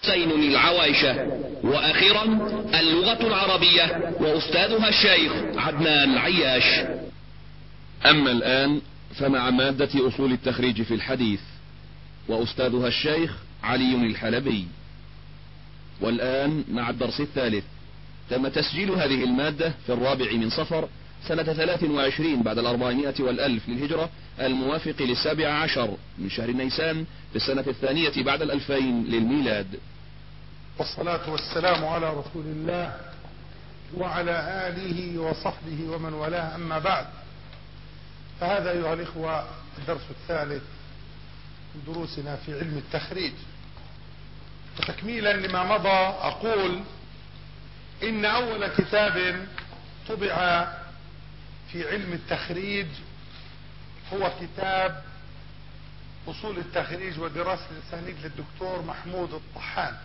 حسين العوايشة، وأخيرا اللغة العربية وأستاذها الشيخ عدنان عياش. أما الآن فمع مادة أصول التخريج في الحديث وأستاذها الشيخ علي الحلبي. والآن مع الدرس الثالث. تم تسجيل هذه المادة في 4 من صفر سنة 23 بعد 400 والألف للهجرة، الموافق ل17 من شهر نيسان في السنة 2 بعد 2000 للميلاد. والصلاة والسلام على رسول الله وعلى آله وصحبه ومن والاه، أما بعد، فهذا أيها الإخوة الدرس الثالث من دروسنا في علم التخريج. وتكميلا لما مضى أقول إن أول كتاب طبع في علم التخريج هو كتاب أصول التخريج ودراسة الأسانيد للدكتور محمود الطحان،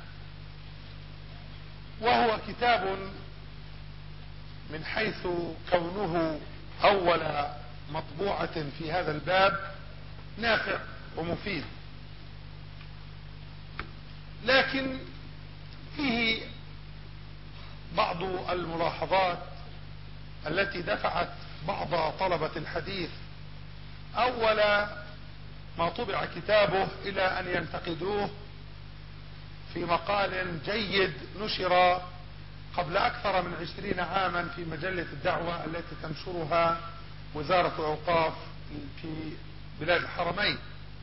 وهو كتاب من حيث كونه أول مطبوعة في هذا الباب نافع ومفيد، لكن فيه بعض الملاحظات التي دفعت بعض طلبة الحديث أول ما طبع كتابه إلى أن ينتقدوه في مقال جيد نشر قبل أكثر من 20 عاما في مجلة الدعوة التي تنشرها وزارة الأوقاف في بلاد الحرمين.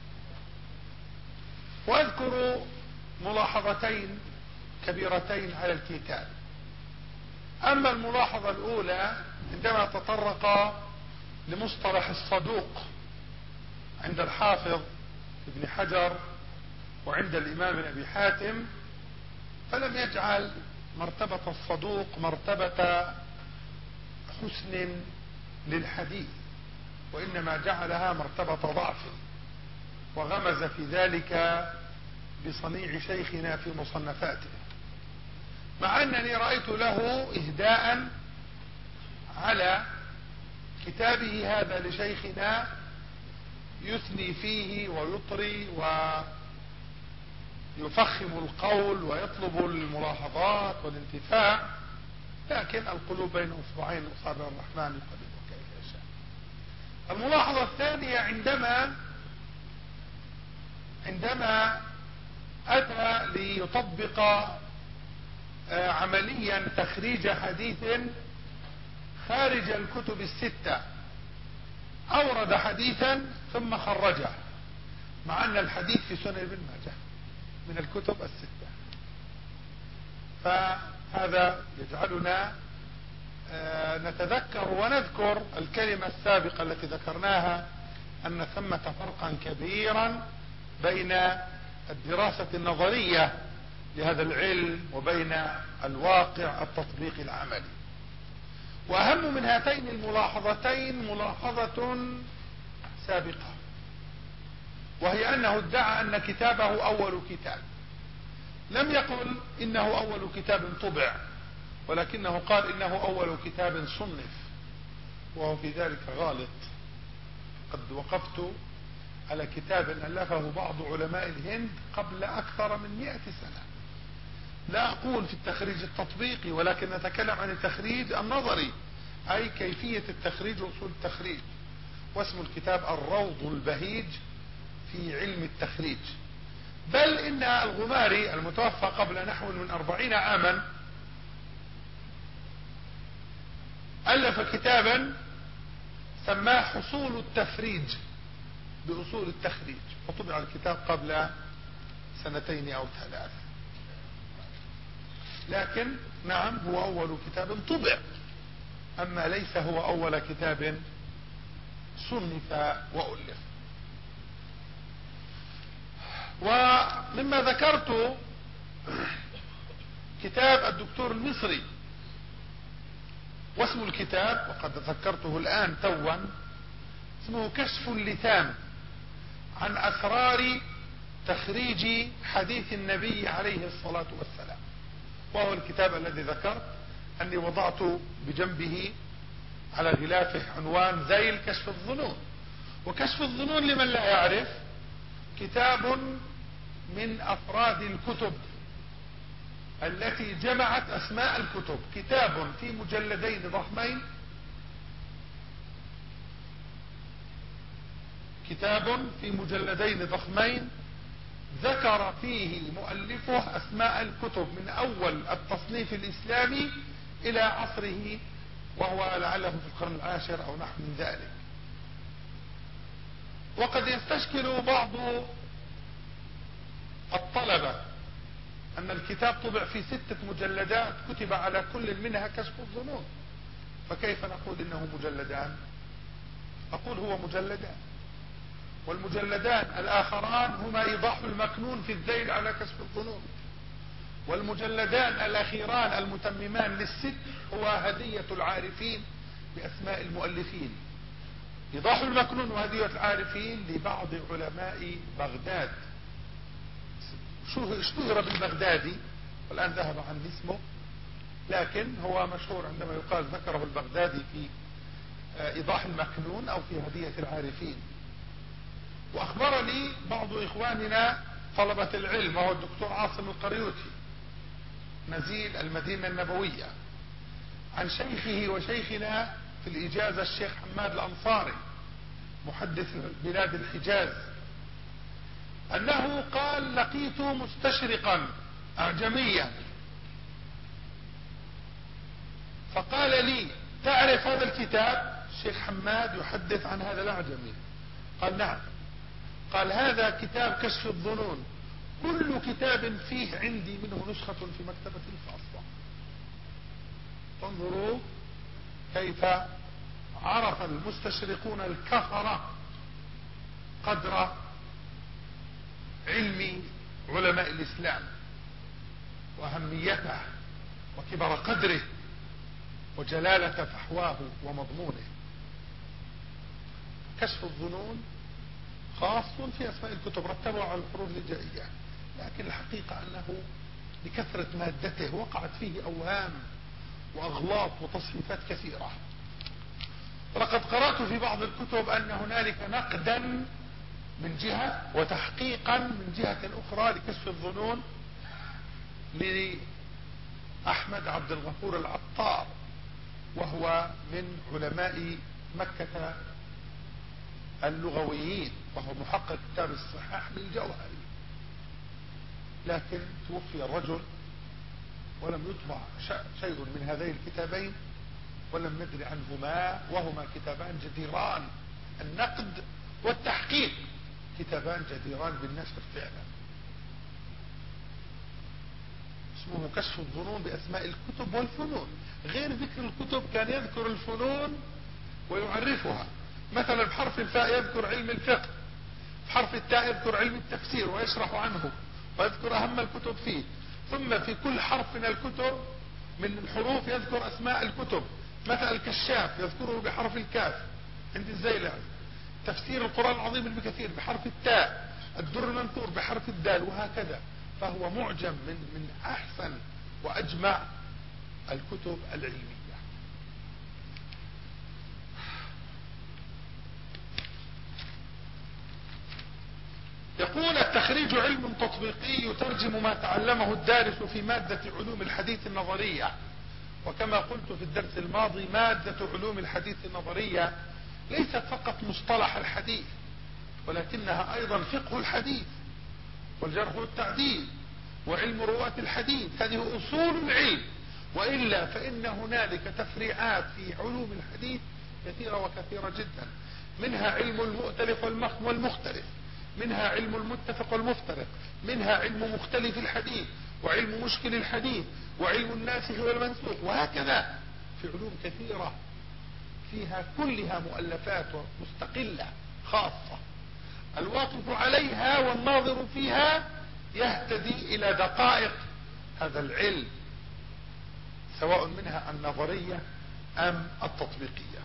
وأذكر ملاحظتين كبيرتين على الكتاب. أما الملاحظة الأولى عندما تطرق لمصطلح الصدوق عند الحافظ ابن حجر وعند الإمام أبي حاتم، فلم يجعل مرتبة الصدوق مرتبة حسن للحديث، وإنما جعلها مرتبة ضعف، وغمز في ذلك بصنيع شيخنا في مصنفاته، مع أنني رأيت له إهداء على كتابه هذا لشيخنا يثني فيه ويطري ويفخم القول ويطلب الملاحظات والانتفاع، لكن القلوب بين أصبعين أصابع الرحمن يقلبها كيف يشاء. الملاحظة الثانية عندما أتى ليطبق عمليا تخريج حديث خارج الكتب الستة، أورد حديثا ثم خرجه، مع أن الحديث في سنن ابن ماجه من الكتب الستة. فهذا يجعلنا نتذكر ونذكر الكلمة السابقة التي ذكرناها، أن ثمة فرقا كبيرا بين الدراسة النظرية لهذا العلم وبين الواقع التطبيقي العملي. وأهم من هاتين الملاحظتين ملاحظة سابقة، وهي أنه ادعى أن كتابه أول كتاب. لم يقل إنه أول كتاب طبع، ولكنه قال إنه أول كتاب صنف، وهو في ذلك غالط. قد وقفت على كتاب ألفه بعض علماء الهند قبل أكثر من 100 سنة. لا أقول في التخريج التطبيقي، ولكن نتكلم عن التخريج النظري، أي كيفية التخريج وأصول التخريج. واسم الكتاب الروض البهيج في علم التخريج. بل إن الغماري المتوفى قبل نحو من 40 عاما ألف كتابا سماه حصول التفريج بأصول التخريج، وطبع الكتاب قبل 2 أو 3. لكن نعم هو أول كتاب طبع، أما ليس هو أول كتاب صنف وألف. ومما ذكرت كتاب الدكتور المصري، واسم الكتاب وقد ذكرته الآن توا اسمه كشف اللثام عن أسرار تخريج حديث النبي عليه الصلاة والسلام، وهو الكتاب الذي ذكرت أني وضعت بجنبه على غلافه عنوان ذيل كشف الظنون. وكشف الظنون لمن لا يعرف كتاب من أفراد الكتب التي جمعت أسماء الكتب، كتاب في مجلدين ضخمين، كتاب في مجلدين ضخمين ذكر فيه مؤلفه أسماء الكتب من أول التصنيف الإسلامي إلى عصره، وهو لعله في القرن العاشر أو نحو من ذلك. وقد يستشكل بعض الطلبة أن الكتاب طبع في 6 مجلدات كتب على كل منها كشف الظنون، فكيف نقول إنه مجلدان؟ أقول هو مجلدان، والمجلدان الآخران هما إيضاح المكنون في الذيل على كشف الظنون، والمجلدان الأخيران المتممان لل6 هو هدية العارفين بأسماء المؤلفين. إيضاح المكنون وهدية العارفين لبعض علماء بغداد، اشتهر بالبغدادي والآن ذهب عن اسمه، لكن هو مشهور عندما يقال ذكره البغدادي في إيضاح المكنون أو في هدية العارفين. وأخبرني بعض إخواننا طلبة العلم وهو الدكتور عاصم القريوطي نزيل المدينة النبوية عن شيخه وشيخنا في الإجازة الشيخ حماد الأنصاري محدث بلاد الحجاز، أنه قال: لقيت مستشرقا أعجميا فقال لي: تعرف هذا الكتاب؟ الشيخ حماد يحدث عن هذا الأعجمي. قال: نعم. قال: هذا كتاب كشف الظنون، كل كتاب فيه عندي منه نسخة في مكتبتي الخاصة. انظروا كيف عرف المستشرقون الكفرة قدر علم علماء الإسلام وأهميته وكبر قدره وجلالة فحواه ومضمونه. كشف الظنون خاص في أسماء الكتب، رتبوا على الحروف الهجائية، لكن الحقيقة أنه لكثرة مادته وقعت فيه أوهام وأغلاط وتصحيفات كثيرة. ولقد قرأت في بعض الكتب أن هنالك نقدا من جهة وتحقيقا من جهة أخرى لكشف الظنون لأحمد عبد الغفور العطار، وهو من علماء مكة اللغويين، وهو محقق كتاب الصحاح للجوهري، لكن توفي الرجل ولم يطبع شيء من هذين الكتابين ولم ندري عنهما، وهما كتابان جديران النقد والتحقيق، كتابان جديران بالنشر فعلا. اسمه كشف الظنون بأسماء الكتب والفنون. غير ذكر الكتب كان يذكر الفنون ويعرفها، مثلا بحرف الفاء يذكر علم الفقه، بحرف التاء يذكر علم التفسير ويشرح عنه ويذكر أهم الكتب فيه، ثم في كل حرف من الكتب من الحروف يذكر أسماء الكتب، مثلا الكشاف يذكره بحرف الكاف عند الزيلعي، تفسير القرآن العظيم ابن كثير بحرف التاء، الدر المنثور بحرف الدال، وهكذا. فهو معجم من أحسن وأجمع الكتب العلمية. يقول: التخريج علم تطبيقي يترجم ما تعلمه الدارس في مادة علوم الحديث النظرية. وكما قلت في الدرس الماضي، مادة علوم الحديث النظرية ليست فقط مصطلح الحديث، ولكنها أيضا فقه الحديث والجرح والتعديل وعلم رواة الحديث. هذه أصول العلم، وإلا فإن هنالك تفريعات في علوم الحديث كثيرة وكثيرة جدا، منها علم المؤتلف والمختلف، منها علم المتفق والمفترق، منها علم مختلف الحديث وعلم مشكل الحديث وعلم الناسخ والمنسوخ، وهكذا في علوم كثيرة فيها كلها مؤلفات مستقلة خاصة، الواقف عليها والناظر فيها يهتدي إلى دقائق هذا العلم، سواء منها النظرية أم التطبيقية.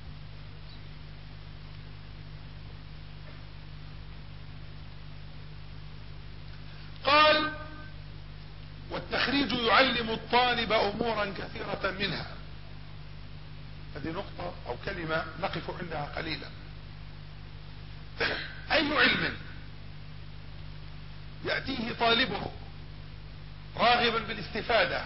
قال: والتخريج يعلم الطالب أمورا كثيرة منها. هذه نقطة أو كلمة نقف عندها قليلا. أي علم يأتيه طالبه راغبا بالاستفادة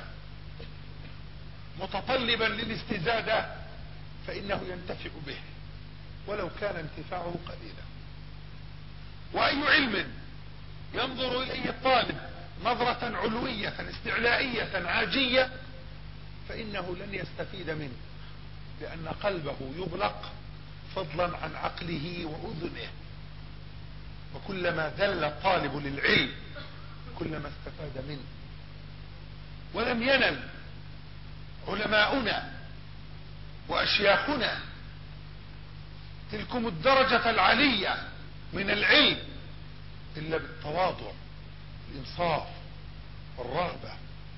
متطلبا للاستزادة فإنه ينتفع به ولو كان انتفاعه قليلا. وأي علم ينظر إليه الطالب نظرة علوية استعلائية عاجية فإنه لن يستفيد منه، لأن قلبه يبلق فضلا عن عقله وأذنه. وكلما دل الطالب للعلم كلما استفاد منه. ولم ينل علماؤنا وأشياخنا تلكم الدرجة العالية من العلم إلا بالتواضع والإنصاف والرغبة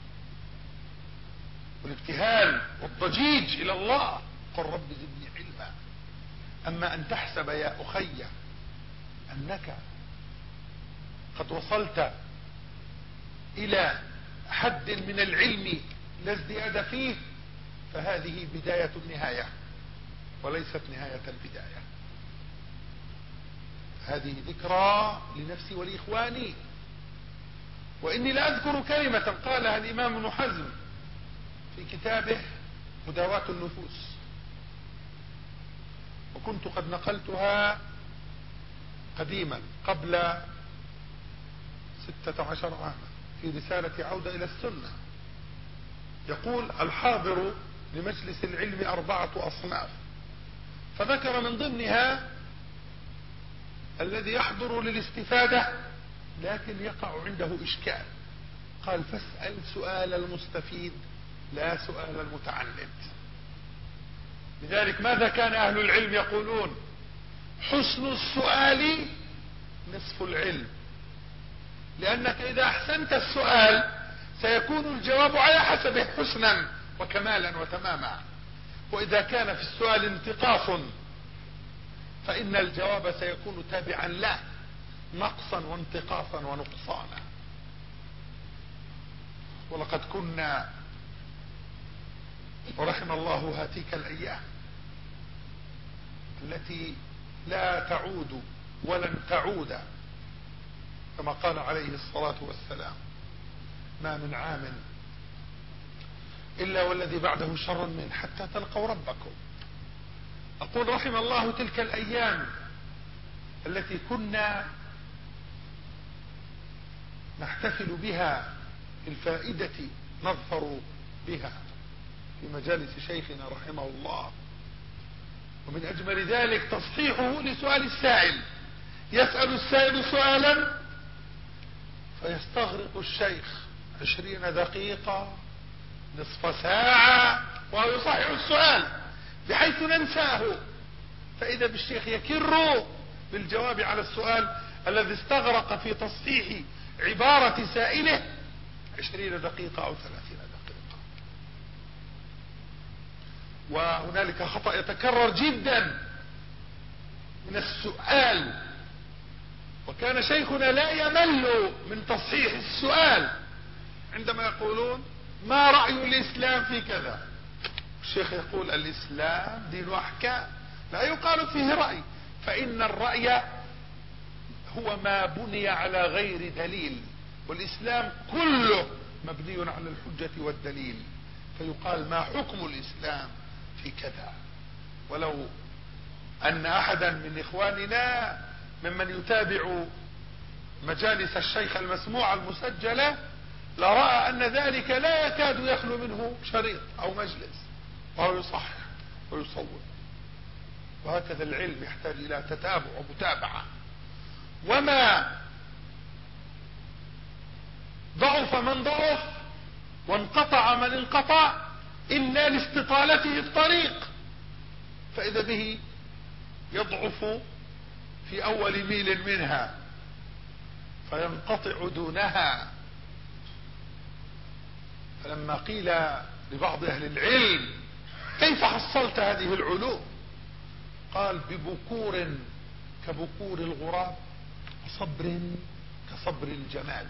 والابتهال والضجيج إلى الله. قل رب زدني علما. أما أن تحسب يا أخي أنك قد وصلت إلى حد من العلم لا ازدياد فيه فهذه بداية النهاية وليست نهاية البداية. هذه ذكرى لنفسي ولإخواني. وإني لأذكر كلمة قالها الإمام ابن حزم في كتابه مداواة النفوس، وكنت قد نقلتها قديما قبل 16 عاما في رسالة عودة إلى السنة. يقول: الحاضر لمجلس العلم 4 أصناف، فذكر من ضمنها الذي يحضر للاستفادة لكن يقع عنده إشكال. قال: فاسأل سؤال المستفيد لا سؤال المتعند. لذلك ماذا كان أهل العلم يقولون؟ حسن السؤال نصف العلم، لأنك إذا أحسنت السؤال سيكون الجواب على حسبه حسنا وكمالا وتماما، وإذا كان في السؤال انتقاص فإن الجواب سيكون تابعا له نقصا وانتقاصا ونقصانا. ولقد كنا ورحم الله هاتيك الأيام التي لا تعود ولن تعود، كما قال عليه الصلاة والسلام: ما من عام إلا والذي بعده شر منه حتى تلقوا ربكم. أقول رحم الله تلك الأيام التي كنا نحتفل بها بالفائدة نظفر بها في مجالس شيخنا رحمه الله. ومن أجمل ذلك تصحيحه لسؤال السائل. يسأل السائل سؤالا فيستغرق الشيخ 20 دقيقة نصف ساعة وهو يصحح السؤال بحيث ننساه، فإذا بالشيخ يكر بالجواب على السؤال الذي استغرق في تصحيح عبارة سائله 20 دقيقة أو 30 دقيقة. وهنالك خطأ يتكرر جدا من السؤال، وكان شيخنا لا يمل من تصحيح السؤال عندما يقولون: ما رأي الإسلام في كذا؟ الشيخ يقول: الإسلام دين أحكام، لا يقال فيه رأي، فإن الرأي هو ما بني على غير دليل، والإسلام كله مبني على الحجة والدليل، فيقال: ما حكم الإسلام في كذا. ولو أن أحدا من إخواننا ممن يتابع مجالس الشيخ المسموعة المسجلة لرأى أن ذلك لا يكاد يخلو منه شريط أو مجلس وهو يصحح ويصور. وهكذا العلم يحتاج إلى تتابع ومتابعة. وما ضعف من ضعف وانقطع من انقطع إلا لاستطالته الطريق، فإذا به يضعف في أول ميل منها فينقطع دونها. فلما قيل لبعض أهل العلم: كيف حصلت هذه العلوم؟ قال: ببكور كبكور الغراب وصبر كصبر الجماد.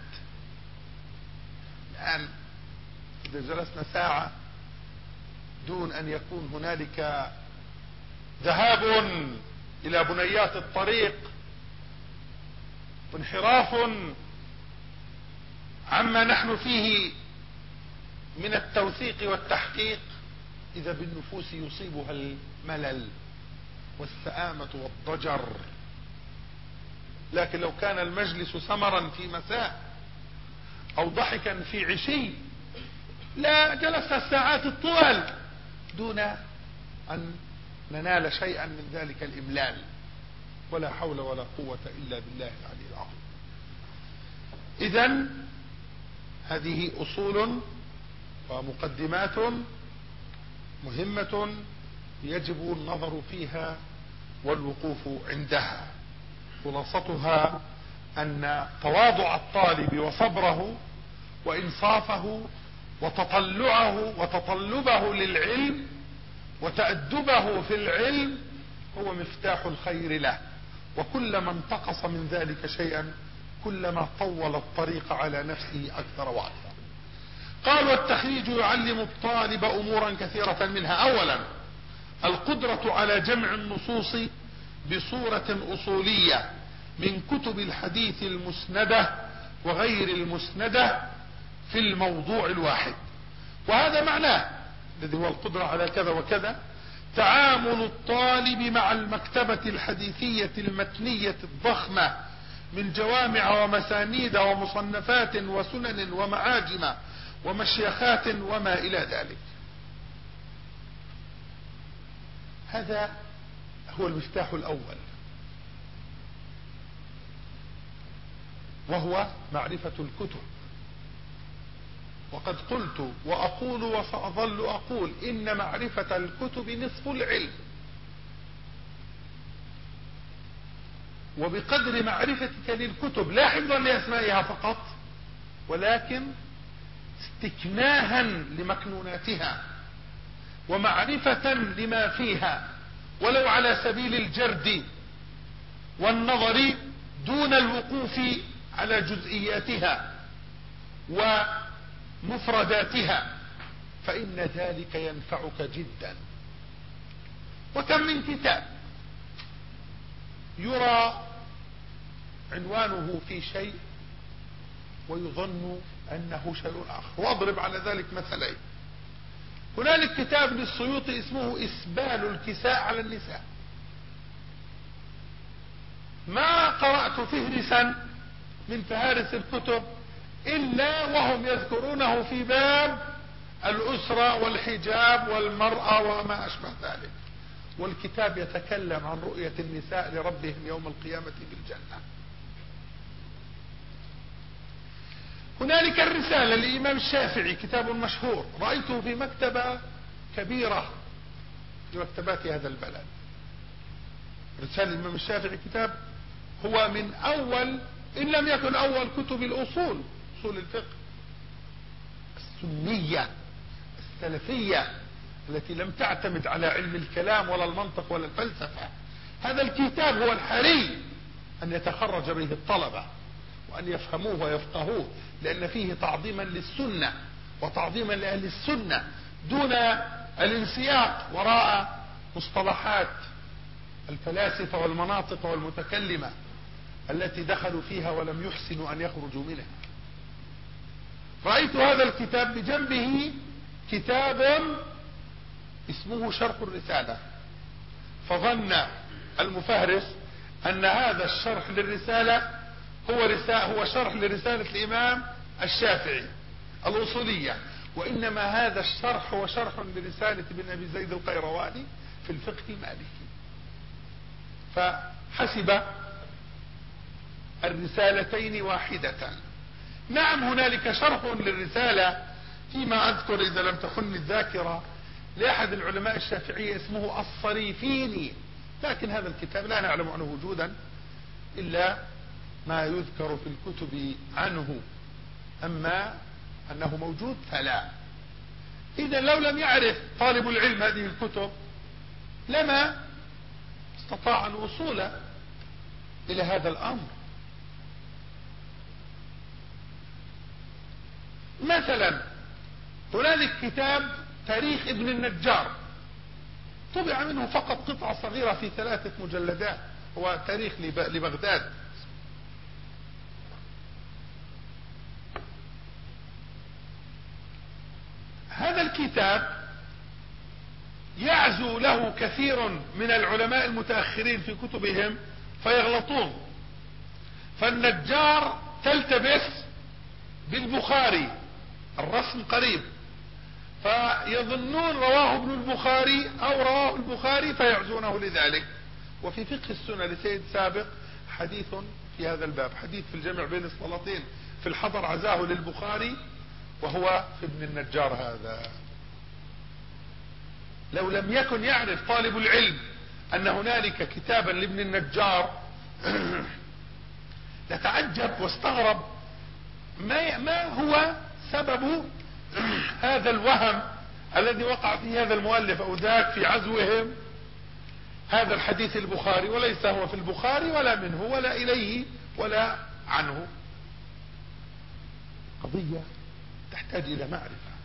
الآن إذا جلسنا ساعة دون أن يكون هنالك ذهاب إلى بنيات الطريق وانحراف عما نحن فيه من التوثيق والتحقيق، إذا بالنفوس يصيبها الملل والسآمة والضجر. لكن لو كان المجلس سمرا في مساء أو ضحكا في عشي لا جلسنا الساعات الطوال دون أن ننال شيئا من ذلك الإملال. ولا حول ولا قوة إلا بالله العلي العظيم. إذن هذه أصول ومقدمات مهمة يجب النظر فيها والوقوف عندها. خلاصتها أن تواضع الطالب وصبره وإنصافه وتطلعه وتطلبه للعلم وتأدبه في العلم هو مفتاح الخير له، وكلما انتقص من ذلك شيئا كلما طول الطريق على نفسه أكثر وأكثر. قال: والتخريج يعلم الطالب أمورا كثيرة منها: أولا القدرة على جمع النصوص بصورة أصولية من كتب الحديث المسندة وغير المسندة في الموضوع الواحد. وهذا معناه الذي هو القدرة على كذا وكذا تعامل الطالب مع المكتبة الحديثية المتنية الضخمة من جوامع ومسانيد ومصنفات وسنن ومعاجم ومشيخات وما إلى ذلك. هذا هو المفتاح الأول، وهو معرفة الكتب. وقد قلت وأقول وسأظل أقول إن معرفة الكتب نصف العلم، وبقدر معرفتك للكتب لا حفظا لأسمائها فقط ولكن استكناها لمكنوناتها ومعرفة لما فيها ولو على سبيل الجرد والنظر دون الوقوف على جزئياتها ومفرداتها، فإن ذلك ينفعك جدا. وكم من كتاب يرى عنوانه في شيء ويظن أنه شيء آخر. وأضرب على ذلك مثلين. هنالك كتاب للسيوطي اسمه إسبال الكساء على النساء، ما قرأت فهرسا من فهارس الكتب إلا وهم يذكرونه في باب الأسرة والحجاب والمرأة وما أشبه ذلك، والكتاب يتكلم عن رؤية النساء لربهم يوم القيامة بالجنة. هنالك الرسالة للإمام الشافعي، كتاب مشهور رأيته في مكتبة كبيرة في مكتبات هذا البلد. رسالة الإمام الشافعي كتاب هو من أول إن لم يكن أول كتب الأصول، أصول الفقه السنية السلفية التي لم تعتمد على علم الكلام ولا المنطق ولا الفلسفة. هذا الكتاب هو الحري أن يتخرج به الطلبة وأن يفهموه ويفقهوه، لأن فيه تعظيما للسنة وتعظيما لأهل السنة دون الانسياق وراء مصطلحات الفلاسفة والمناطق والمتكلمة التي دخلوا فيها ولم يحسنوا أن يخرجوا منها. رأيت هذا الكتاب بجنبه كتاب اسمه شرح الرسالة، فظن المفهرس أن هذا الشرح للرسالة هو شرح لرسالة الإمام الشافعي الأصولية، وإنما هذا الشرح هو شرح لرسالة ابن أبي زيد القيرواني في الفقه المالكي. فحسب الرسالتين واحدة. نعم هنالك شرح للرسالة فيما أذكر إذا لم تخن الذاكرة لأحد العلماء الشافعية اسمه الصريفيني، لكن هذا الكتاب لا نعلم عنه وجودا إلا ما يذكر في الكتب عنه، أما أنه موجود فلا. إذا لو لم يعرف طالب العلم هذه الكتب لما استطاع الوصول إلى هذا الأمر. مثلا هنالك كتاب تاريخ ابن النجار طبع منه فقط قطعة صغيرة في 3 مجلدات، هو تاريخ لبغداد. الكتاب يعزو له كثير من العلماء المتأخرين في كتبهم فيغلطون، فالنجار تلتبس بالبخاري، الرسم قريب، فيظنون رواه ابن البخاري او رواه البخاري فيعزونه لذلك. وفي فقه السنة لسيد سابق حديث في هذا الباب، حديث في الجمع بين الصلاتين في الحضر عزاه للبخاري وهو في ابن النجار هذا. لو لم يكن يعرف طالب العلم ان هنالك كتابا لابن النجار لتعجب واستغرب ما هو سبب هذا الوهم الذي وقع فيه هذا المؤلف او ذاك في عزوهم هذا الحديث البخاري، وليس هو في البخاري ولا منه ولا اليه ولا عنه. قضية تحتاج الى معرفة.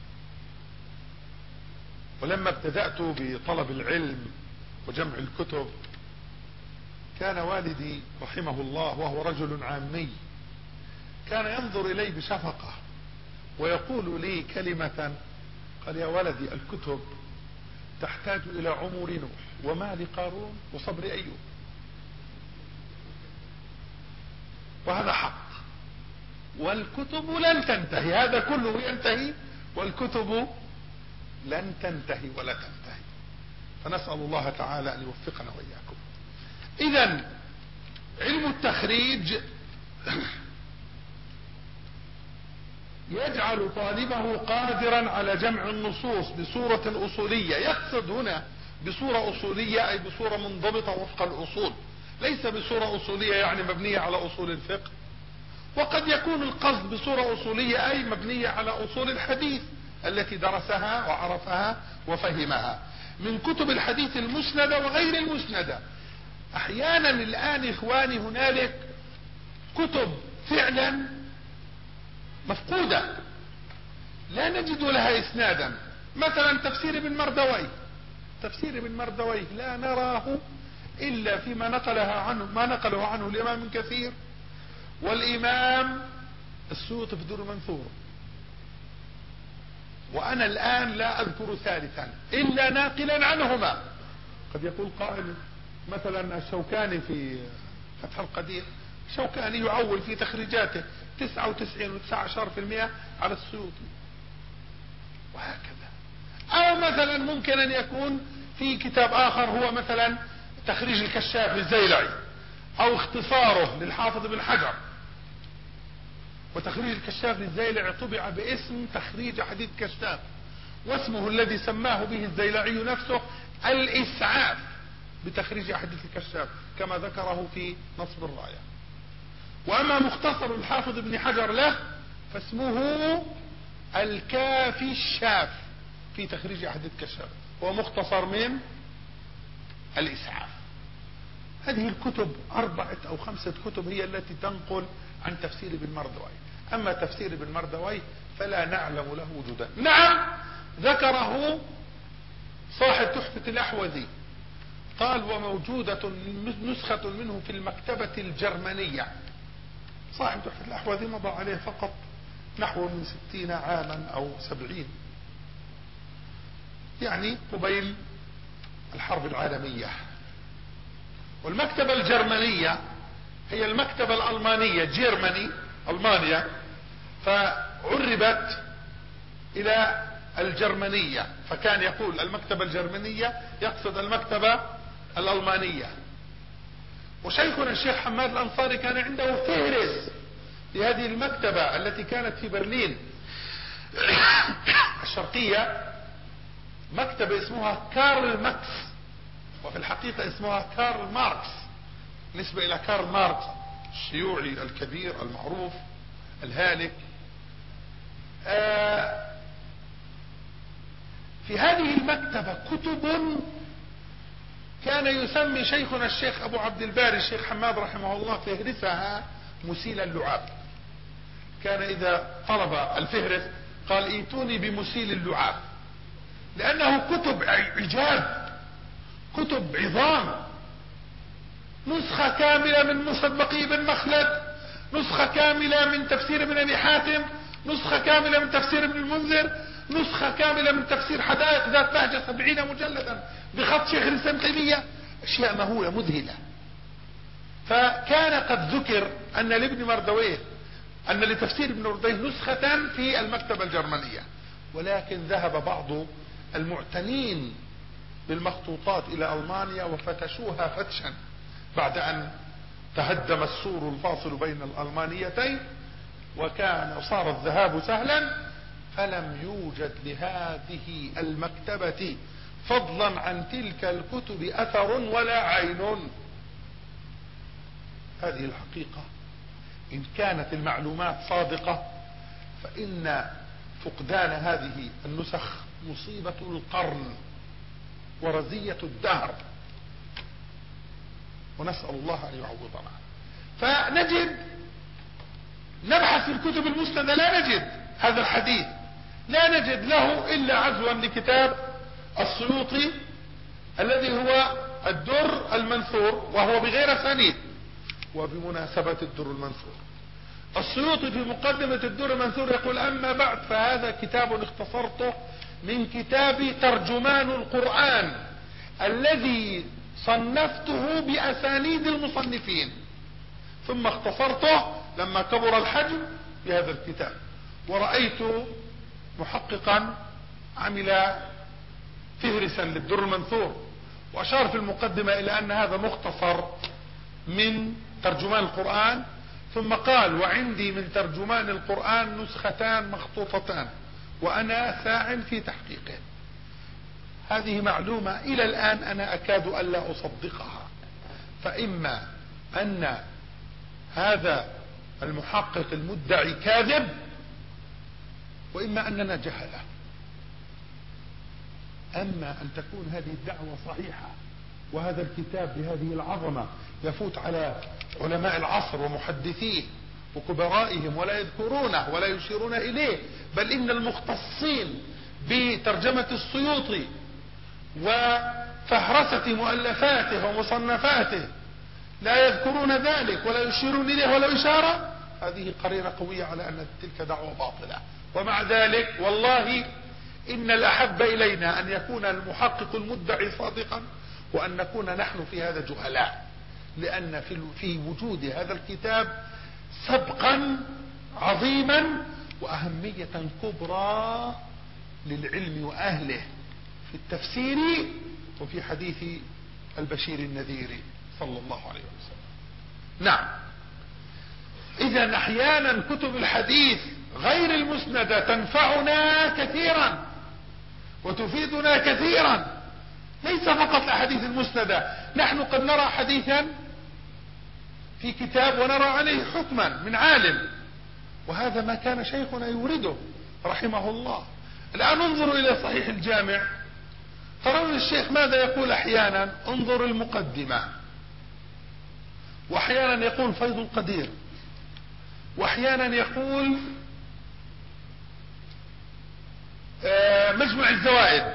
ولما ابتدأت بطلب العلم وجمع الكتب كان والدي رحمه الله وهو رجل عامي كان ينظر الي بشفقة ويقول لي كلمة، قال: يا ولدي الكتب تحتاج الى عمر نوح ومال قارون وصبر ايوب. وهذا حق، والكتب لن تنتهي، هذا كله ينتهي والكتب لن تنتهي ولا تنتهي. فنسأل الله تعالى ان يوفقنا واياكم. اذا علم التخريج يجعل طالبه قادرا على جمع النصوص بصورة أصولية. يقصد هنا بصورة أصولية أي بصورة منضبطة وفق الأصول، ليس بصورة أصولية يعني مبنية على أصول الفقه. وقد يكون القصد بصورة أصولية أي مبنية على أصول الحديث التي درسها وعرفها وفهمها من كتب الحديث المسندة وغير المسندة. أحيانا الآن إخواني هنالك كتب فعلا مفقودة لا نجد لها إسنادا، مثلا تفسير ابن مردويه. تفسير ابن مردويه لا نراه إلا فيما ما نقله عنه الإمام ابن كثير والإمام السيوطي في الدر المنثور. وأنا الآن لا أذكر ثالثا إلا ناقلا عنهما. قد يقول قائل مثلا الشوكاني في فتح القدير، الشوكاني يعول في تخريجاته 99.19% على السيوطي وهكذا. أو مثلا ممكن أن يكون في كتاب آخر هو مثلا تخريج الكشاف للزيلعي أو اختصاره للحافظ بن حجر. وتخريج الكشاف للزيلعي طبع باسم تخريج حديث كشاف، واسمه الذي سماه به الزيلعي نفسه الإسعاف بتخريج حديث الكشاف كما ذكره في نصب الراية. وأما مختصر الحافظ ابن حجر له فاسمه الكافي الشاف في تخريج حديث كشاف، هو مختصر من الإسعاف. هذه الكتب 4 أو 5 كتب هي التي تنقل عن تفسير ابن مردويه. أما تفسير ابن مردويه فلا نعلم له وجودا. نعم ذكره صاحب تحفة الأحوذي، قال: وموجودة نسخة منه في المكتبة الجرمنية. صاحب تحفة الأحوذي مضى عليه فقط نحو من 60 عاما أو 70، يعني قبيل الحرب العالمية. والمكتبة الجرمنية هي المكتبة الألمانية، جيرماني ألمانيا، فعربت إلى الجرمانية، فكان يقول المكتبة الجرمانية يقصد المكتبة الألمانية. وشيخنا الشيخ حماد الأنصاري كان عنده فهرس لهذه المكتبة التي كانت في برلين الشرقية، مكتبة اسمها كارل ماكس، وفي الحقيقة اسمها كارل ماركس نسبة إلى كارل ماركس الشيوعي الكبير المعروف الهالك. في هذه المكتبة كتب كان يسمي شيخنا الشيخ أبو عبد الباري الشيخ حماد رحمه الله فهرسها مسيل اللعاب. كان إذا طلب الفهرس قال: ائتوني بمسيل اللعاب، لأنه كتب عجاب، كتب عظام. نسخة كاملة من مسند بقي بن مخلد، نسخة كاملة من تفسير ابن أبي حاتم، نسخة كاملة من تفسير ابن المنذر، نسخة كاملة من تفسير حدائق ذات بهجة 70 مجلدا بخط شيخ الإسلام تيمية، أشياء مهولة مذهلة. فكان قد ذكر أن لابن مردويه أن لتفسير ابن مردويه نسخة في المكتبة الجرمانية، ولكن ذهب بعض المعتنين بالمخطوطات إلى ألمانيا وفتشوها فتشا بعد أن تهدم السور الفاصل بين الألمانيتين وكان صار الذهاب سهلا، فلم يوجد لهذه المكتبة فضلا عن تلك الكتب أثر ولا عين. هذه الحقيقة. إن كانت المعلومات صادقة فإن فقدان هذه النسخ مصيبة القرن ورزية الدهر، ونسأل الله أن يعوضنا. فنجد نبحث في الكتب المسندة لا نجد هذا الحديث، لا نجد له إلا عزوا لكتاب السيوطي الذي هو الدر المنثور وهو بغير أسانيد. وبمناسبة الدر المنثور، السيوطي في مقدمة الدر المنثور يقول: أما بعد فهذا كتاب اختصرته من كتاب ترجمان القرآن الذي صنفته بأسانيد المصنفين، ثم اختصرته لما كبر الحجم بهذا الكتاب. ورأيت محققا عمل فهرسا للدر المنثور وأشار في المقدمة إلى أن هذا مختصر من ترجمان القرآن، ثم قال: وعندي من ترجمان القرآن نسختان مخطوطتان وأنا ساع في تحقيقه. هذه معلومة إلى الآن أنا أكاد ألا أصدقها، فإما أن هذا المحقق المدعي كاذب، وإما أننا جهلة. أما أن تكون هذه الدعوة صحيحة وهذا الكتاب بهذه العظمة يفوت على علماء العصر ومحدثيه وكبرائهم ولا يذكرونه ولا يشيرون إليه، بل إن المختصين بترجمة السيوطي وفهرسة مؤلفاته ومصنفاته لا يذكرون ذلك ولا يشيرون إليه ولا إشارة، هذه قرينة قوية على أن تلك دعوة باطلة. ومع ذلك والله إن الأحب إلينا أن يكون المحقق المدعي صادقا وأن نكون نحن في هذا جهلاء، لأن في وجود هذا الكتاب سبقا عظيما وأهمية كبرى للعلم وأهله في التفسير وفي حديث البشير النذير صلى الله عليه وسلم. نعم، إذا أحيانا كتب الحديث غير المسندة تنفعنا كثيرا وتفيدنا كثيرا، ليس فقط الأحاديث المسندة. نحن قد نرى حديثا في كتاب ونرى عليه حكما من عالم، وهذا ما كان شيخنا يورده رحمه الله. الآن انظروا إلى صحيح الجامع، ترون الشيخ ماذا يقول أحيانا؟ انظر المقدمة، وأحيانا يقول فيض القدير، وأحيانا يقول مجمع الزوائد.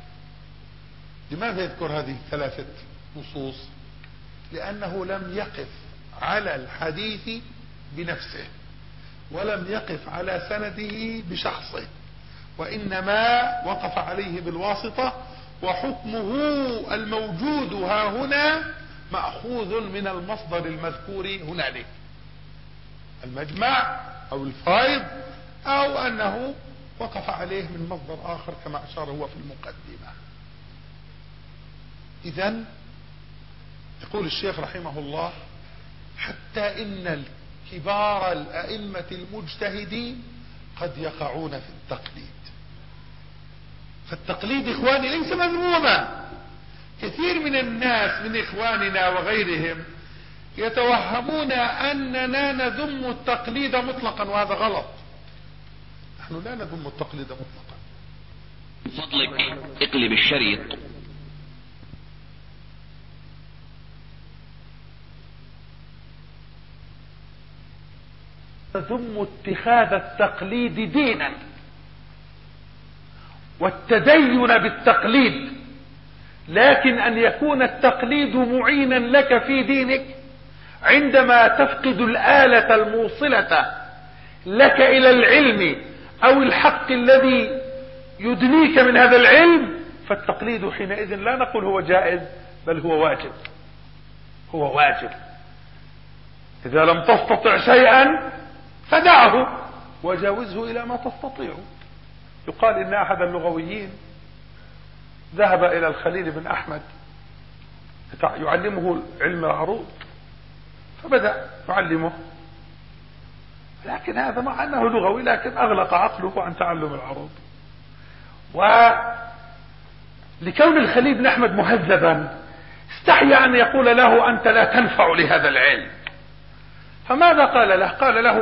لماذا يذكر هذه الثلاثة نصوص؟ لأنه لم يقف على الحديث بنفسه ولم يقف على سنده بشخصه، وإنما وقف عليه بالواسطة، وحكمه الموجود ها هنا مأخوذ من المصدر المذكور هنالك، المجمع أو الفيض، أو أنه وقف عليه من مصدر آخر كما أشار هو في المقدمة. إذن يقول الشيخ رحمه الله: حتى إن الكبار الأئمة المجتهدين قد يقعون في التقليد. فالتقليد إخواني ليس مذموما. كثير من الناس من إخواننا وغيرهم يتوهمون أننا نذم التقليد مطلقا، وهذا غلط. نحن لا نذم التقليد مطلقا. من فضلك اقلب الشريط. نذم اتخاذ التقليد دينا والتدين بالتقليد، لكن أن يكون التقليد معينا لك في دينك عندما تفقد الآلة الموصلة لك إلى العلم أو الحق الذي يدنيك من هذا العلم، فالتقليد حينئذ لا نقول هو جائز، بل هو واجب. هو واجب. إذا لم تستطع شيئا فدعه وجاوزه إلى ما تستطيع. يقال إن أحد اللغويين ذهب إلى الخليل بن أحمد يعلمه علم العروض، فبدأ يعلمه، لكن هذا مع أنه لغوي لكن أغلق عقله عن تعلم العروض. ولكون الخليل بن أحمد مهذبا استحيا أن يقول له أنت لا تنفع لهذا العلم. فماذا قال له؟ قال له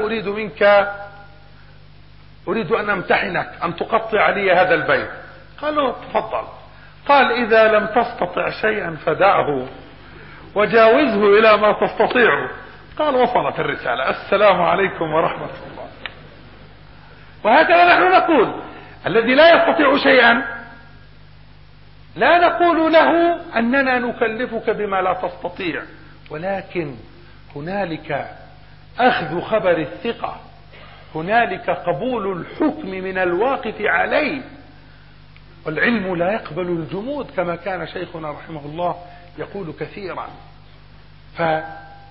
أريد أن أمتحنك، أن تقطع لي هذا البيت. قال له تفضل. قال إذا لم تستطع شيئا فدعه وجاوزه إلى ما تستطيع. قال وصلت الرسالة، السلام عليكم ورحمة الله. وهكذا نحن نقول الذي لا يستطيع شيئا لا نقول له أننا نكلفك بما لا تستطيع، ولكن هنالك أخذ خبر الثقة، هنالك قبول الحكم من الواقف عليه، والعلم لا يقبل الجمود كما كان شيخنا رحمه الله يقول كثيرا. فلا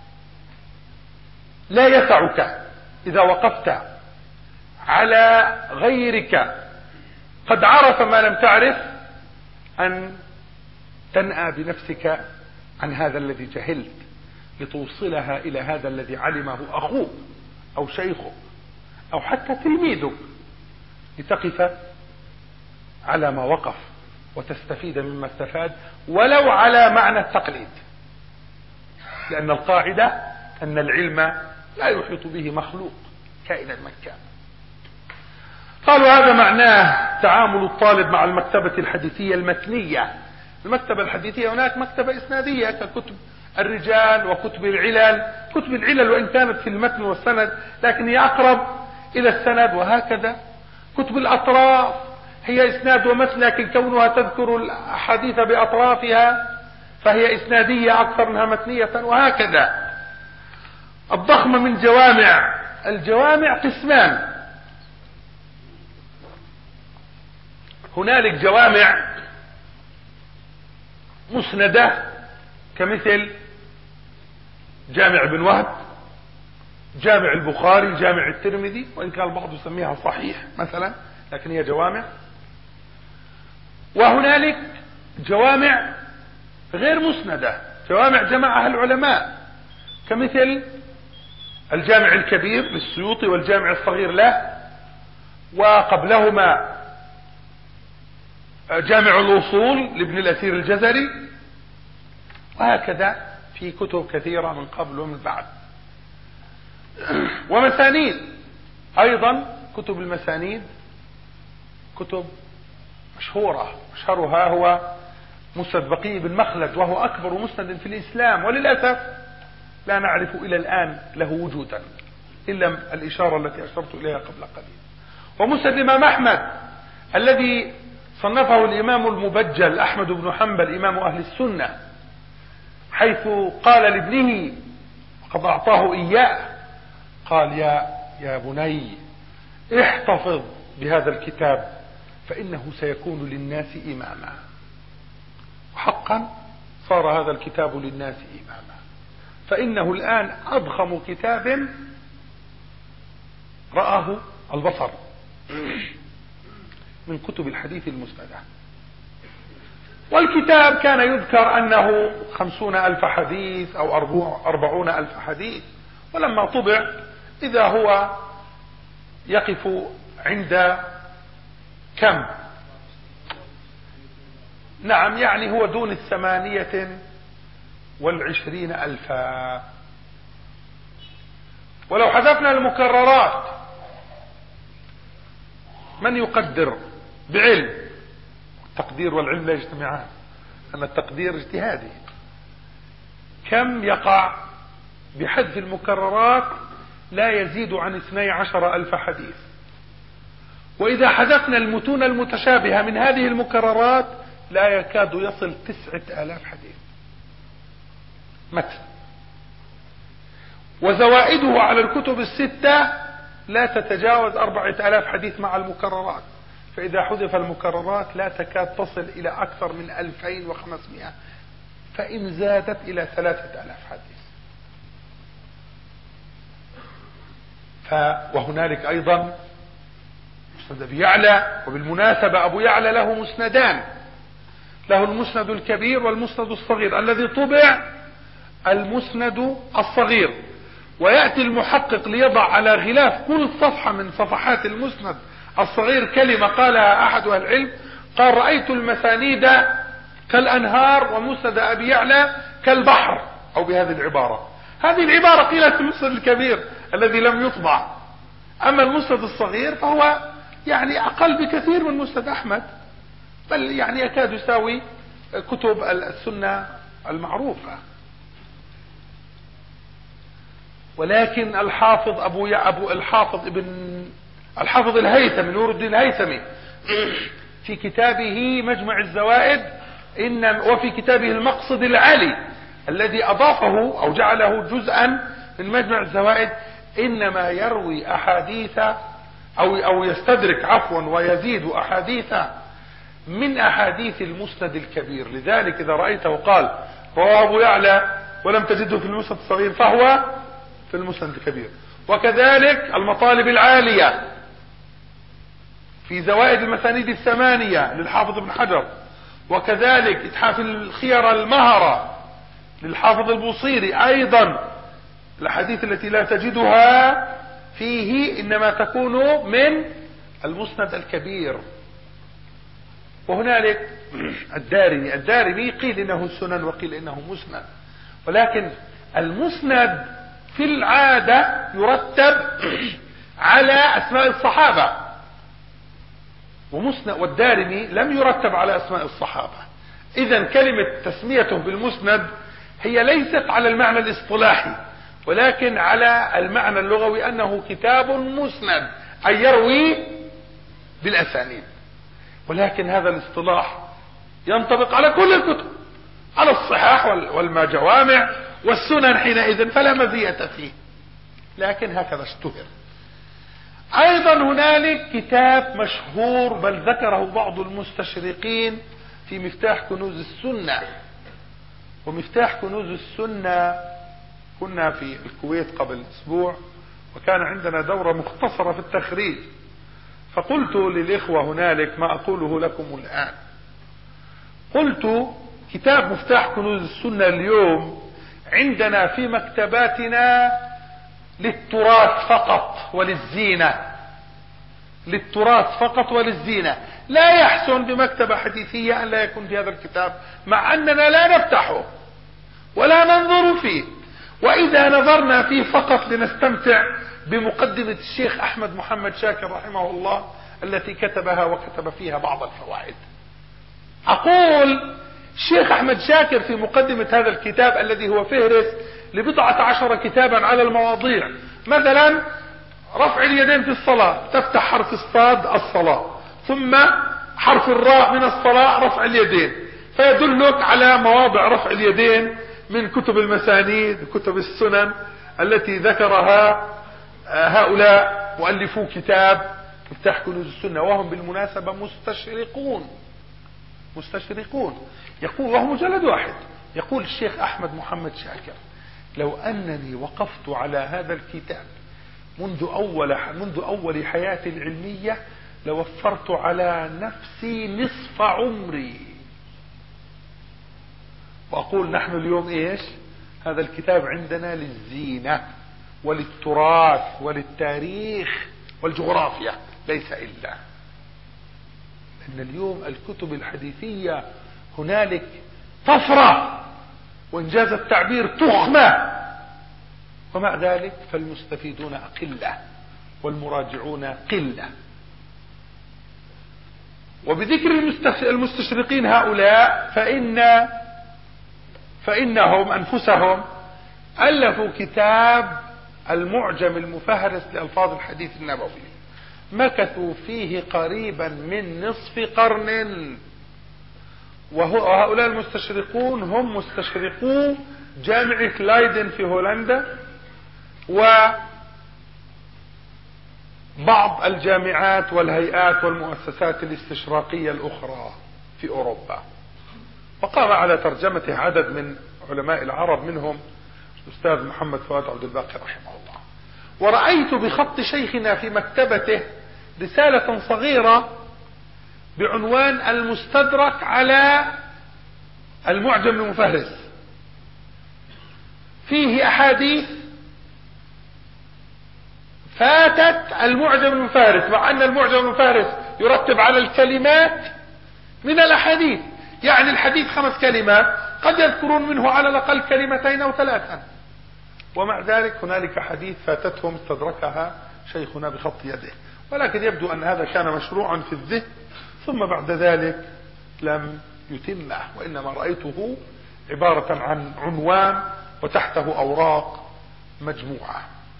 يسعك إذا وقفت على غيرك قد عرف ما لم تعرف أن تنأى بنفسك عن هذا الذي جهلت لتوصلها إلى هذا الذي علمه أخوك أو شيخك أو حتى تلميذك، لتقف على ما وقف وتستفيد مما استفاد ولو على معنى التقليد، لأن القاعدة أن العلم لا يحيط به مخلوق كائنا من كان. قالوا هذا معناه تعامل الطالب مع المكتبة الحديثية المتنية. المكتبة الحديثية هناك مكتبة إسنادية ككتب الرجال وكتب العلل. كتب العلل وإن كانت في المتن والسند لكن هي أقرب إلى السند، وهكذا كتب الأطراف هي إسناد ومتن، لكن كونها تذكر الأحاديث بأطرافها فهي إسنادية أكثر منها متنية، وهكذا. الضخم من جوامع. الجوامع قسمان، هنالك جوامع مسندة كمثل جامع ابن وهب، جامع البخاري، جامع الترمذي، وإن كان البعض يسميها صحيح مثلا لكن هي جوامع. وهنالك جوامع غير مسندة، جوامع جمعها العلماء كمثل الجامع الكبير للسيوطي والجامع الصغير له، وقبلهما جامع الأصول لابن الأثير الجزري، وهكذا في كتب كثيرة من قبل ومن بعد. ومسانيد أيضا، كتب المسانيد كتب مشهورة، أشهرها هو مسند بقي بن مخلد، وهو أكبر مسند في الإسلام، وللأسف لا نعرف إلى الآن له وجودا إلا الإشارة التي أشرت إليها قبل قليل. ومسند الإمام أحمد الذي صنفه الإمام المبجل أحمد بن حنبل إمام أهل السنة، حيث قال لابنه وقد أعطاه إياه، قال يا بني احتفظ بهذا الكتاب فإنه سيكون للناس إماما. وحقا صار هذا الكتاب للناس إماما، فإنه الآن أضخم كتاب رآه البصر من كتب الحديث المسندة. والكتاب كان يذكر أنه 50,000 حديث أو 40,000 حديث، ولما طبع إذا هو يقف عند كم؟ نعم، يعني هو دون 28,000. ولو حذفنا المكررات، من يقدر بعلم؟ التقدير والعلم لا يجتمعان، أن التقدير اجتهادي. كم يقع بحذف المكررات؟ لا يزيد عن 12,000 حديث. وإذا حذفنا المتون المتشابهة من هذه المكررات لا يكاد يصل 9,000 حديث متن. وزوائده على الكتب الستة لا تتجاوز 4,000 حديث مع المكررات، فإذا حذف المكررات لا تكاد تصل إلى أكثر من 2500، فإن زادت إلى 3000 حديث. وهنالك أيضا مسند أبي يعلى، وبالمناسبة أبو يعلى له مسندان، له المسند الكبير والمسند الصغير. الذي طبع المسند الصغير، ويأتي المحقق ليضع على غلاف كل صفحة من صفحات المسند الصغير كلمة قالها أحد أهل العلم، قال: رأيت المسانيد كالأنهار ومسند أبي يعلى كالبحر، أو بهذه العبارة. هذه العبارة قيلت في المسند الكبير الذي لم يطبع. أما المسند الصغير فهو يعني أقل بكثير من مسند أحمد، بل يعني يكاد يساوي كتب السنة المعروفة. ولكن الحافظ الهيثمي، نور الدين الهيثمي، في كتابه مجمع الزوائد وفي كتابه المقصد العالي الذي أضافه أو جعله جزءا من مجمع الزوائد، إنما يروي أحاديث أو يستدرك ويزيد أحاديث من أحاديث المسند الكبير. لذلك إذا رأيته قال رواه أبو يعلى ولم تجده في المسند الصغير فهو في المسند الكبير. وكذلك المطالب العالية في زوائد المسانيد 8 للحافظ ابن حجر، وكذلك إتحاف الخير المهرة للحافظ البوصيري. أيضا الحديث التي لا تجدها فيه إنما تكون من المسند الكبير. وهنالك الدارمي قيل إنه سنن وقيل إنه مسند، ولكن المسند في العادة يرتب على أسماء الصحابة، والدارمي لم يرتب على أسماء الصحابة. إذن كلمة تسميته بالمسند هي ليست على المعنى الاصطلاحي، ولكن على المعنى اللغوي، أنه كتاب مسند أي يروي بالأسانيد. ولكن هذا الاصطلاح ينطبق على كل الكتب، على الصحاح والجوامع والسنن حينئذ فلا مزية فيه، لكن هكذا اشتهر. أيضا هنالك كتاب مشهور بل ذكره بعض المستشرقين في مفتاح كنوز السنة. ومفتاح كنوز السنة كنا في الكويت قبل أسبوع، وكان عندنا دورة مختصرة في التخريج، فقلت للإخوة هنالك ما أقوله لكم الآن. قلت كتاب مفتاح كنوز السنة اليوم عندنا في مكتباتنا للتراث فقط وللزينة، للتراث فقط وللزينة. لا يحسن بمكتبة حديثية أن لا يكون في هذا الكتاب، مع أننا لا نفتحه ولا ننظر فيه، وإذا نظرنا فيه فقط لنستمتع بمقدمة الشيخ أحمد محمد شاكر رحمه الله التي كتبها وكتب فيها بعض الفوائد. أقول الشيخ أحمد شاكر في مقدمة هذا الكتاب الذي هو فهرس ل10 كتابا على المواضيع، مثلا رفع اليدين في الصلاة، تفتح حرف الصاد الصلاة، ثم حرف الراء من الصلاة رفع اليدين، فيدلك على مواضع رفع اليدين من كتب المسانيد، كتب السنن التي ذكرها هؤلاء مؤلفو كتاب مفتاح كنوز السنة، وهم بالمناسبة مستشرقون. يقول، وهو مجلد واحد، يقول الشيخ أحمد محمد شاكر: لو أنني وقفت على هذا الكتاب منذ أول حياتي العلمية لوفرت على نفسي نصف عمري. وأقول نحن اليوم إيش؟ هذا الكتاب عندنا للزينة وللتراث وللتاريخ والجغرافيا، ليس إلا. إن اليوم الكتب الحديثية هنالك طفرة، وإنجاز التعبير تخمة، ومع ذلك فالمستفيدون أقلة والمراجعون قلة. وبذكر المستشرقين هؤلاء فإنهم أنفسهم ألفوا كتاب المعجم المفهرس لألفاظ الحديث النبوي، مكثوا فيه قريبا من نصف قرن. وهؤلاء المستشرقون هم مستشرقو جامعة لايدن في هولندا، بعض الجامعات والهيئات والمؤسسات الاستشراقية الأخرى في أوروبا، وقام على ترجمته عدد من علماء العرب، منهم الأستاذ محمد فؤاد عبد الباقي رحمه الله. ورأيت بخط شيخنا في مكتبته رسالة صغيرة بعنوان المستدرك على المعجم المفهرس، فيه أحاديث فاتت المعجم المفهرس، مع أن المعجم المفهرس يرتب على الكلمات من الأحاديث. يعني الحديث 5 كلمات، قد يذكرون منه على الأقل 2 أو 3، ومع ذلك هنالك حديث فاتتهم استدركها شيخنا بخط يده. ولكن يبدو أن هذا كان مشروعا في الذهن، ثم بعد ذلك لم يتمه، وإنما رأيته عبارة عن عنوان وتحته أوراق مجموعة.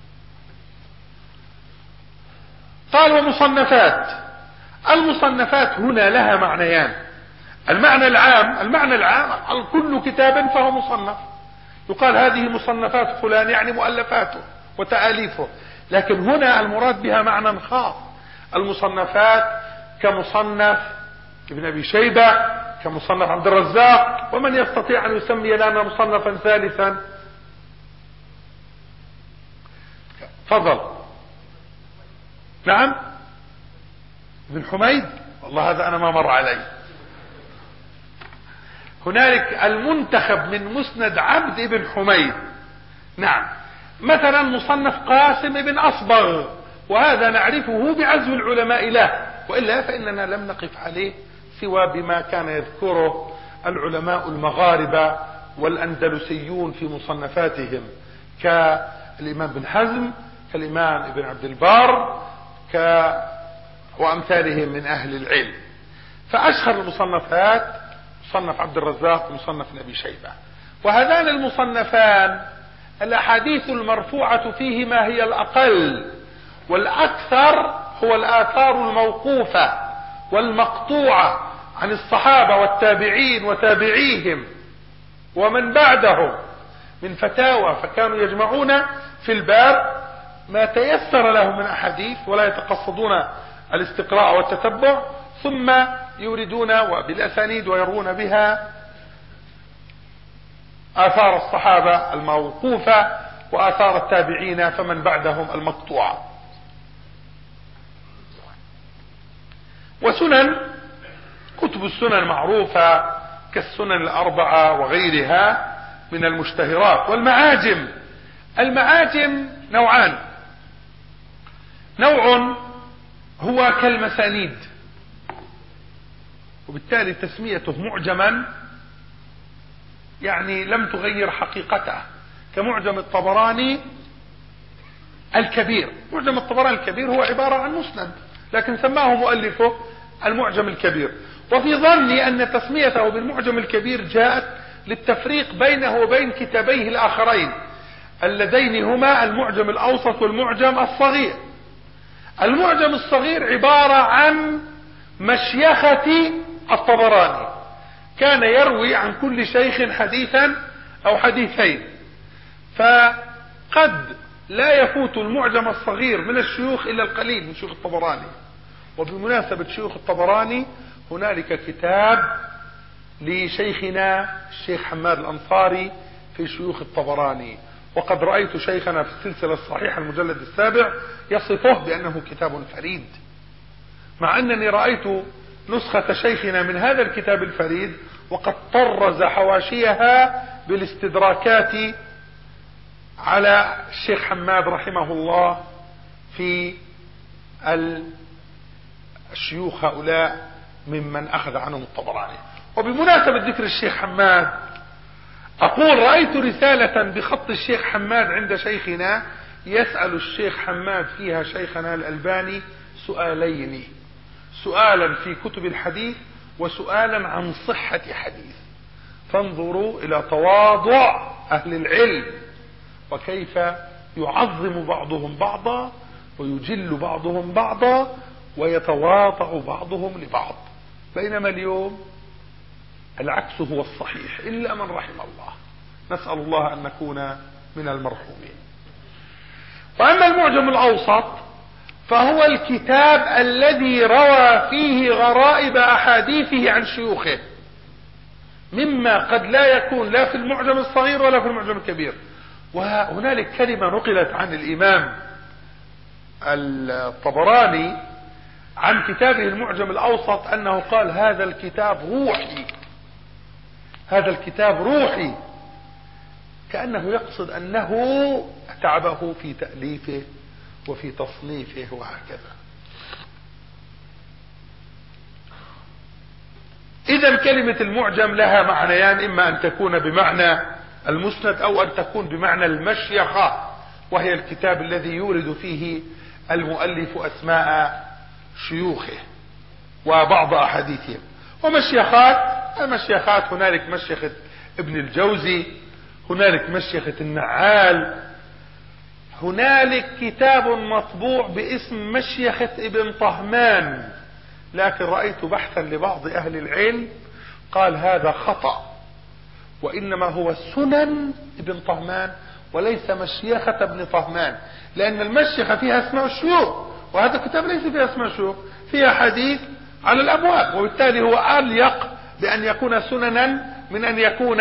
قال ومصنفات. المصنفات هنا لها معنيان. المعنى العام كل كتاب فهو مصنف، يقال هذه مصنفات فلان، يعني مؤلفاته وتأليفه. لكن هنا المراد بها معنى خاص. المصنفات كمصنف ابن أبي شيبة، كمصنف عبد الرزاق، ومن يستطيع أن يسمي لنا مصنفا ثالثا؟ فضل. نعم، ابن حميد، والله هذا أنا ما مر علي. هنالك المنتخب من مسند عبد ابن حميد. نعم. مثلا مصنف قاسم بن أصبغ، وهذا نعرفه بعزو العلماء له، وإلا فإننا لم نقف عليه سوى بما كان يذكره العلماء المغاربة والأندلسيون في مصنفاتهم، كالإمام بن حزم، كالإمام ابن عبد البر، وأمثالهم من أهل العلم. فأشهر المصنفات مصنف عبد الرزاق ومصنف أبي شيبة. وهذان المصنفان الأحاديث المرفوعة فيهما هي الأقل، والأكثر هو الآثار الموقوفة والمقطوعة عن الصحابة والتابعين وتابعيهم ومن بعدهم من فتاوى، فكانوا يجمعون في الباب ما تيسر لهم من أحاديث، ولا يتقصدون الاستقراء والتتبع، ثم يوردون وبالأسانيد ويروون بها آثار الصحابة الموقوفة وآثار التابعين فمن بعدهم المقطوعة. وسنن، كتب السنن معروفة كالسنن ال4 وغيرها من المشتهرات. والمعاجم، المعاجم نوعان. نوع هو كالمسانيد، وبالتالي تسميته معجما يعني لم تغير حقيقته، كمعجم الطبراني الكبير. معجم الطبراني الكبير هو عبارة عن مسند، لكن سماه مؤلفه المعجم الكبير. وفي ظني أن تسميته بالمعجم الكبير جاءت للتفريق بينه وبين كتابيه الآخرين اللذين هما المعجم الأوسط والمعجم الصغير. المعجم الصغير عبارة عن مشيخة الطبراني، كان يروي عن كل شيخ حديثا أو حديثين، فقد لا يفوت المعجم الصغير من الشيوخ إلا القليل من شيوخ الطبراني. وبمناسبة شيوخ الطبراني هنالك كتاب لشيخنا الشيخ حماد الأنصاري في شيوخ الطبراني، وقد رأيت شيخنا في السلسلة الصحيحة المجلد 7 يصفه بأنه كتاب فريد، مع أنني رأيت نسخة شيخنا من هذا الكتاب الفريد وقد طرز حواشيها بالاستدراكات على الشيخ حماد رحمه الله في الشيوخ هؤلاء ممن أخذ عنهم الطبراني. وبمناسبة ذكر الشيخ حماد أقول رأيت رسالة بخط الشيخ حماد عند شيخنا يسأل الشيخ حماد فيها شيخنا الألباني سؤالين، سؤالا في كتب الحديث وسؤالا عن صحة حديث. فانظروا إلى تواضع أهل العلم وكيف يعظم بعضهم بعضا ويجل بعضهم بعضا ويتواطأ بعضهم لبعض، بينما اليوم العكس هو الصحيح إلا من رحم الله. نسأل الله أن نكون من المرحومين. وأما المعجم الأوسط فهو الكتاب الذي روى فيه غرائب أحاديثه عن شيوخه، مما قد لا يكون لا في المعجم الصغير ولا في المعجم الكبير. وهنالك كلمة نقلت عن الإمام الطبراني عن كتابه المعجم الأوسط أنه قال: هذا الكتاب روحي، هذا الكتاب روحي، كأنه يقصد أنه تعبه في تأليفه وفي تصنيفه وهكذا. إذا كلمة المعجم لها معنيان: إما أن تكون بمعنى المسند أو أن تكون بمعنى المشيخة، وهي الكتاب الذي يورد فيه المؤلف أسماء شيوخه وبعض أحاديثهم. ومشيخات هنالك مشيخة ابن الجوزي، هنالك مشيخة النعال، هنالك كتاب مطبوع باسم مشيخة ابن طهمان، لكن رأيت بحثا لبعض أهل العلم قال هذا خطأ، وإنما هو سنن ابن طهمان وليس مشيخة ابن طهمان، لأن المشيخة فيها اسماء الشيوخ، وهذا الكتاب ليس فيها اسماء الشيوخ، فيها حديث على الأبواب، وبالتالي هو أليق بأن يكون سننا من أن يكون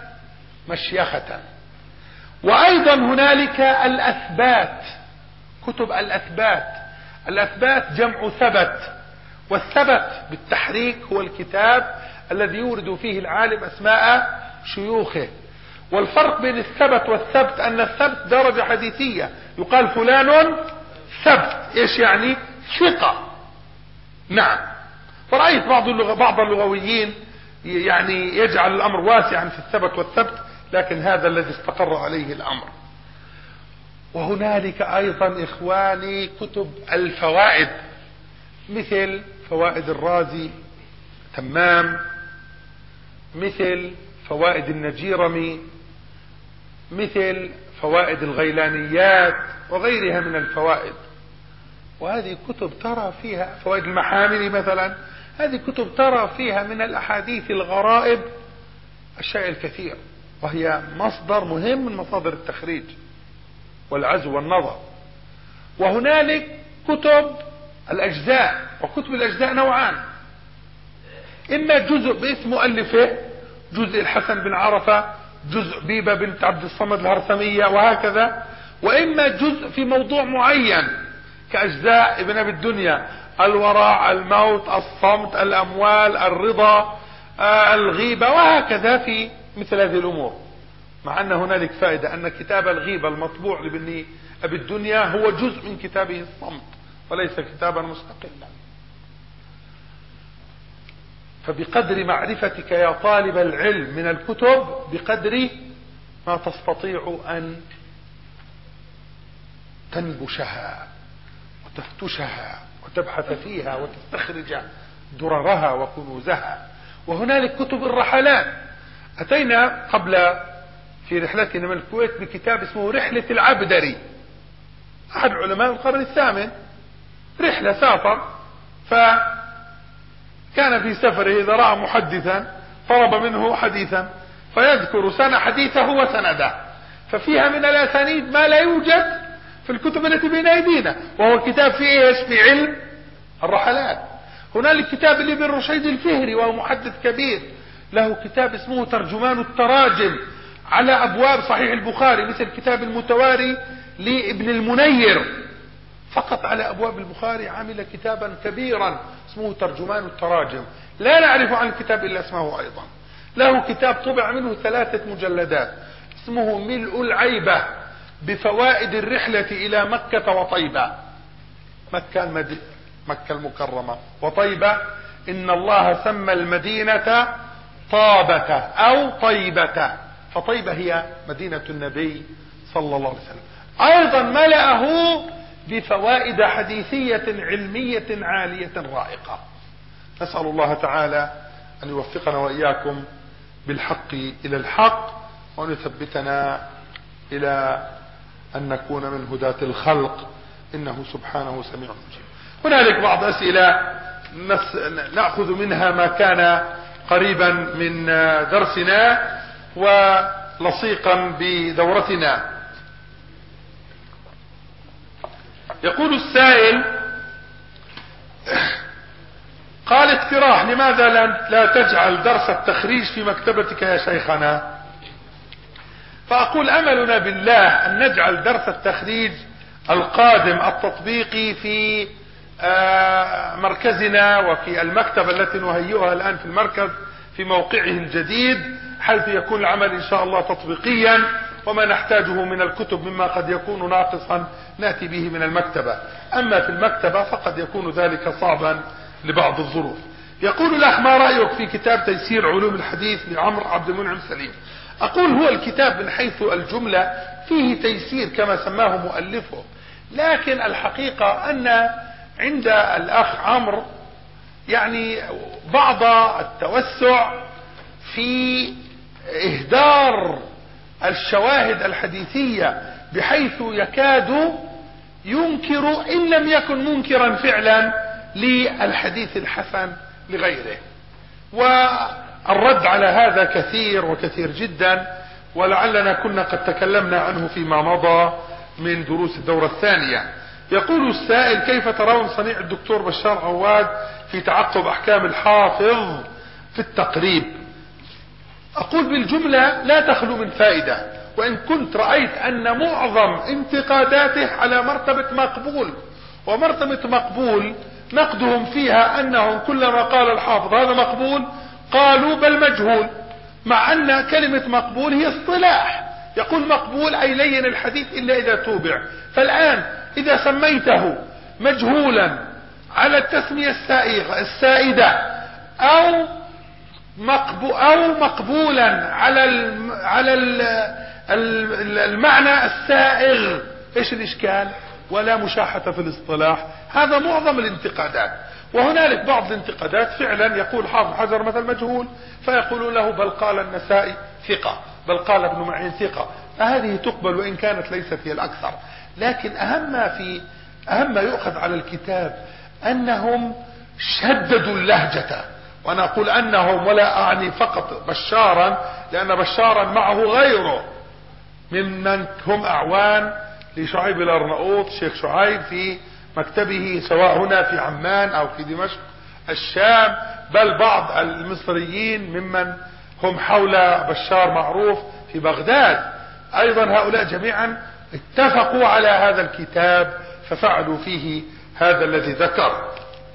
مشيخة. وأيضا هنالك الأثبات، كتب الأثبات جمع ثبت، والثبت بالتحريك هو الكتاب الذي يورد فيه العالم أسماء شيوخه. والفرق بين الثبت والثبت أن الثبت درجة حديثية، يقال فلان ثبت، إيش يعني؟ ثقة. نعم. فرأيت بعض اللغويين يعني يجعل الأمر واسعا في الثبت والثبت، لكن هذا الذي استقر عليه الأمر. وهنالك أيضا إخواني كتب الفوائد، مثل فوائد الرازي تمام، مثل فوائد النجيرمي، مثل فوائد الغيلانيات وغيرها من الفوائد. وهذه كتب ترى فيها فوائد المحامل مثلا، هذه كتب ترى فيها من الأحاديث الغرائب الشيء الكثير، وهي مصدر مهم من مصادر التخريج والعزو والنظر. وهنالك كتب الأجزاء، وكتب الأجزاء نوعان: إما جزء باسم مؤلفه، جزء الحسن بن عرفة، جزء بيبة بنت عبد الصمد الهرثمية وهكذا، وإما جزء في موضوع معين كأجزاء ابن أبي الدنيا: الورع، الموت، الصمت، الأموال، الرضا، الغيبة، وهكذا في مثل هذه الأمور. مع أن هنالك فائدة أن كتاب الغيبة المطبوع لابن أبي الدنيا هو جزء من كتابه الصمت وليس كتابا مستقلا. فبقدر معرفتك يا طالب العلم من الكتب بقدر ما تستطيع أن تنبشها وتفتشها وتبحث فيها وتستخرج دررها وكنوزها. وهنالك كتب الرحلات. أتينا قبل في رحلتنا من الكويت بكتاب اسمه رحلة العبدري، أحد علماء القرن الثامن، رحلة سافر، فكان في سفره إذا رأى محدثا طلب منه حديثا فيذكر سنة حديثه وسنده، ففيها من الأسانيد ما لا يوجد في الكتب التي بين أيدينا، وهو كتاب في إيش؟ في علم الرحلات. هنالك كتاب لابن رشيد الفهري وهو محدث كبير، له كتاب اسمه ترجمان التراجم على أبواب صحيح البخاري، مثل كتاب المتواري لابن المنير، فقط على أبواب البخاري عمل كتابا كبيرا اسمه ترجمان التراجم، لا نعرف عن الكتاب إلا اسمه. أيضا له كتاب طبع منه 3 مجلدات اسمه ملء العيبة بفوائد الرحلة إلى مكة وطيبة. مكة المكرمة وطيبة، إن الله سمى المدينة طابة أو طيبة، فطيبة هي مدينة النبي صلى الله عليه وسلم. أيضا ملأه بفوائد حديثية علمية عالية رائقة. نسأل الله تعالى أن يوفقنا وإياكم بالحق إلى الحق، وأن يثبتنا إلى أن نكون من هداة الخلق، إنه سبحانه سميع مجيب. هنالك بعض أسئلة نأخذ منها ما كان قريبا من درسنا ولصيقا بدورتنا. يقول السائل: اقتراح: لماذا لا تجعل درس التخريج في مكتبتك يا شيخنا؟ فأقول: أملنا بالله أن نجعل درس التخريج القادم التطبيقي في مركزنا وفي المكتبة التي نهيئها الآن في المركز في موقعه الجديد، حيث يكون العمل إن شاء الله تطبيقيا، وما نحتاجه من الكتب مما قد يكون ناقصا نأتي به من المكتبة. أما في المكتبة فقد يكون ذلك صعبا لبعض الظروف. يقول الأخ: ما رأيك في كتاب تيسير علوم الحديث لعمرو عبد المنعم سليم؟ أقول: هو الكتاب من حيث الجملة فيه تيسير كما سماه مؤلفه، لكن الحقيقة أن عند الأخ عمرو يعني بعض التوسع في إهدار الشواهد الحديثية، بحيث يكاد ينكر إن لم يكن منكرا فعلا للحديث الحسن لغيره. والرد على هذا كثير وكثير جدا، ولعلنا كنا قد تكلمنا عنه فيما مضى من دروس الدورة الثانية. يقول السائل: كيف ترون صنيع الدكتور بشار عواد في تعقب أحكام الحافظ في التقريب؟ أقول بالجملة لا تخلو من فائدة، وإن كنت رأيت أن معظم انتقاداته على مرتبة مقبول، ومرتبة مقبول نقدهم فيها أنهم كلما قال الحافظ هذا مقبول قالوا بل مجهول، مع أن كلمة مقبول هي اصطلاح. يقول مقبول أي لين الحديث إلا إذا توبع. فالآن إذا سميته مجهولا على التسمية السائدة أو مقبولا على المعنى السائغ، ايش الاشكال؟ ولا مشاحة في الاصطلاح. هذا معظم الانتقادات. وهنالك بعض الانتقادات فعلا يقول حافظ حجر مثل مجهول، فيقولون له بل قال النسائي ثقة، بل قال ابن معين ثقة، فهذه تقبل وإن كانت ليست هي الأكثر. لكن أهم ما يؤخذ على الكتاب أنهم شددوا اللهجة. وأنا أقول أنهم، ولا أعني فقط بشارا، لأن بشارا معه غيره ممن هم أعوان لشعيب الأرناؤوط، شيخ شعيب في مكتبه سواء هنا في عمان أو في دمشق الشام، بل بعض المصريين ممن هم حول بشار معروف في بغداد أيضا. هؤلاء جميعا اتفقوا على هذا الكتاب ففعلوا فيه هذا الذي ذكر.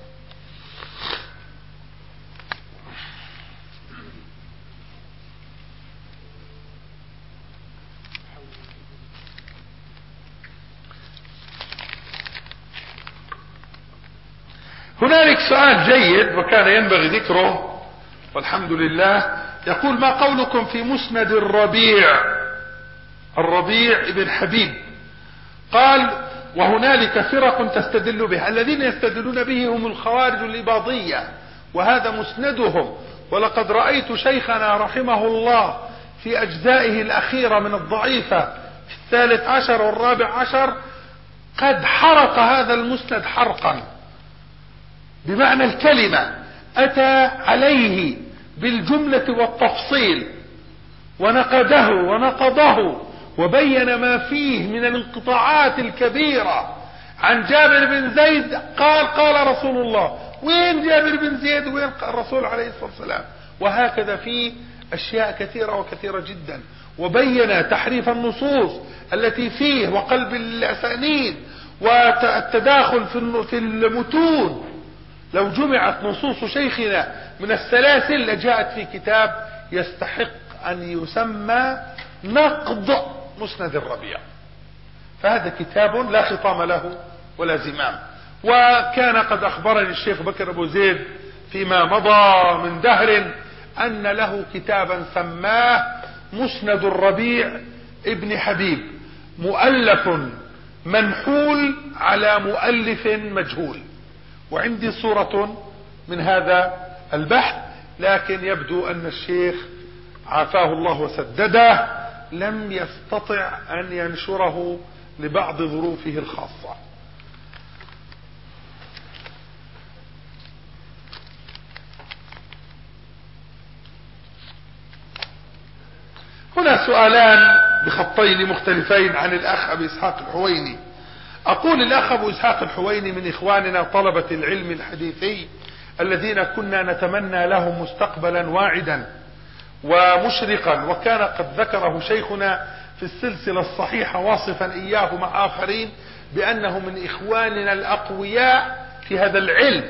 هنالك سؤال جيد وكان ينبغي ذكره والحمد لله. يقول: ما قولكم في مسند الربيع ابن حبيب؟ قال: وهنالك فرق تستدل به، الذين يستدلون به هم الخوارج الإباضية، وهذا مسندهم. ولقد رأيت شيخنا رحمه الله في أجزائه الأخيرة من الضعيفة في 13 و14 قد حرق هذا المسند حرقا بمعنى الكلمة، أتى عليه بالجملة والتفصيل ونقضه وبين ما فيه من الانقطاعات الكبيرة. عن جابر بن زيد قال رسول الله، وين جابر بن زيد وين الرسول عليه الصلاة والسلام؟ وهكذا في أشياء كثيرة وكثيرة جدا. وبين تحريف النصوص التي فيه وقلب الأسانيد والتداخل في المتون. لو جمعت نصوص شيخنا من السلاسل لجاءت في كتاب يستحق أن يسمى نقد مسند الربيع. فهذا كتاب لا خطام له ولا زمام. وكان قد أخبرني الشيخ بكر أبو زيد فيما مضى من دهر أن له كتابا سماه مسند الربيع ابن حبيب، مؤلف منحول على مؤلف مجهول. وعندي صورة من هذا البحث، لكن يبدو أن الشيخ عافاه الله وسدده لم يستطع أن ينشره لبعض ظروفه الخاصة. هنا سؤالان بخطين مختلفين عن الأخ أبي إسحاق الحويني. أقول: الأخ أبو إسحاق الحويني من إخواننا طلبة العلم الحديثي الذين كنا نتمنى لهم مستقبلا واعدا ومشرقا، وكان قد ذكره شيخنا في السلسلة الصحيحة واصفا إياه مع آخرين بأنه من إخواننا الأقوياء في هذا العلم.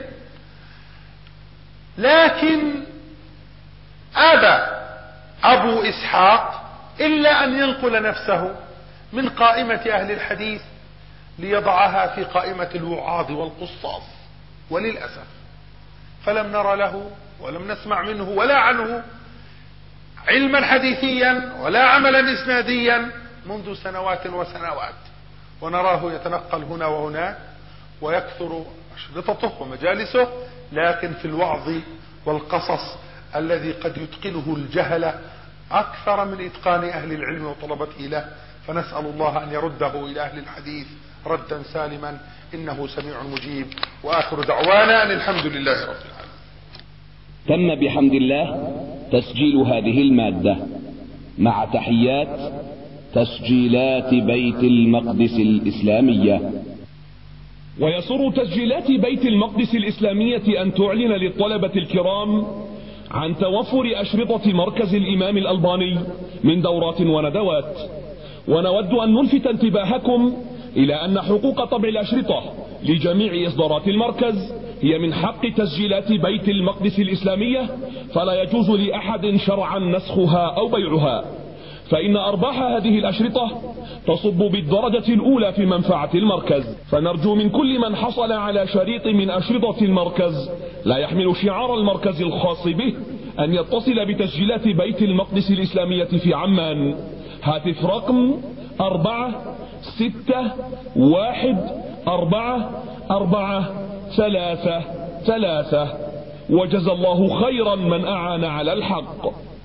لكن أبى أبو إسحاق إلا أن ينقل نفسه من قائمة أهل الحديث ليضعها في قائمة الوعاظ والقصاص، وللأسف فلم نرى له ولم نسمع منه ولا عنه علما حديثيا ولا عملا إسناديا منذ سنوات وسنوات، ونراه يتنقل هنا وهناك ويكثر أشرطته ومجالسه، لكن في الوعظ والقصص الذي قد يتقنه الجهل أكثر من إتقان أهل العلم وطلبته له، فنسأل الله أن يرده إلى أهل الحديث ردا سالما إنه سميع مجيب. وآخر دعوانا أن الحمد لله رب العالمين. تم بحمد الله تسجيل هذه المادة مع تحيات تسجيلات بيت المقدس الإسلامية. ويسر تسجيلات بيت المقدس الإسلامية أن تعلن للطلبة الكرام عن توفر أشرطة مركز الإمام الألباني من دورات وندوات، ونود أن نلفت انتباهكم إلى أن حقوق طبع الأشرطة لجميع إصدارات المركز هي من حق تسجيلات بيت المقدس الإسلامية، فلا يجوز لأحد شرعا نسخها أو بيعها، فإن أرباح هذه الأشرطة تصب بالدرجة الأولى في منفعة المركز. فنرجو من كل من حصل على شريط من أشرطة المركز لا يحمل شعار المركز الخاص به أن يتصل بتسجيلات بيت المقدس الإسلامية في عمان. هاتف رقم 46144433. وجزى الله خيرا من أعان على الحق.